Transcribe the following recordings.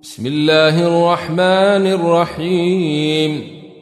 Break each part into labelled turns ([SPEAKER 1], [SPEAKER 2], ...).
[SPEAKER 1] بسم الله الرحمن الرحيم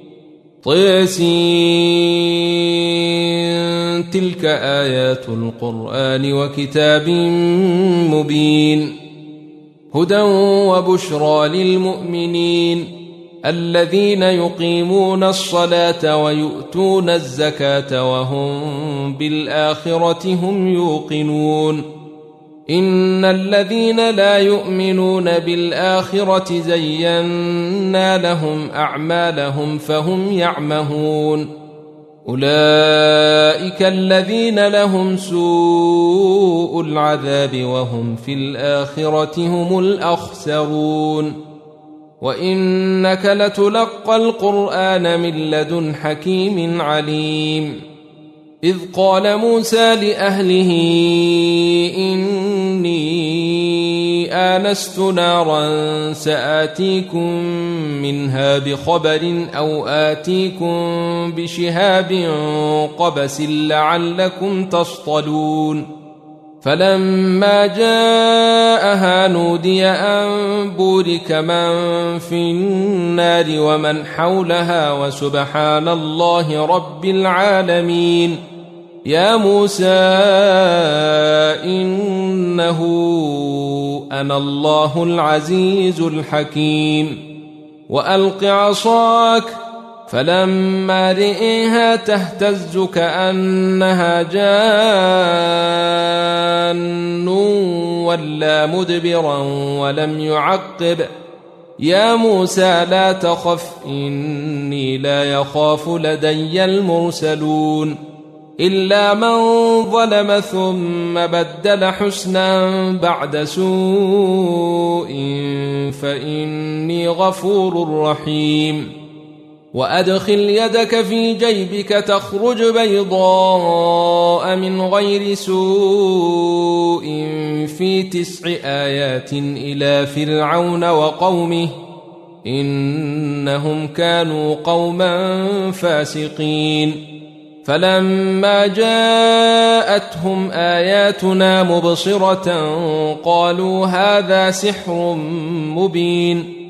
[SPEAKER 1] طيسين تلك آيات القرآن وكتاب مبين هدى وبشرى للمؤمنين الذين يقيمون الصلاة ويؤتون الزكاة وهم بالآخرة هم يوقنون إن الذين لا يؤمنون بالآخرة زينا لهم أعمالهم فهم يعمهون أولئك الذين لهم سوء العذاب وهم في الآخرة هم الأخسرون وإنك لتلقى القرآن من لدن حكيم عليم إذ قال موسى لأهله إني آنست نارا سآتيكم منها بخبر أو آتيكم بشهاب قبس لعلكم تصطلون فلما جاءها نودي أن بورك من في النار ومن حولها وسبحان الله رب العالمين يا موسى إنه أنا الله العزيز الحكيم وألق عصاك فلما رئيها تهتز كأنها جان ولا مدبرا ولم يعقب يا موسى لا تخف إني لا يخاف لدي المرسلون إلا من ظلم ثم بدل حسنا بعد سوء فإني غفور رحيم وأدخل يدك في جيبك تخرج بيضاء من غير سوء في 9 آيات إلى فرعون وقومه إنهم كانوا قوما فاسقين فلما جاءتهم آياتنا مبصرة قالوا هذا سحر مبين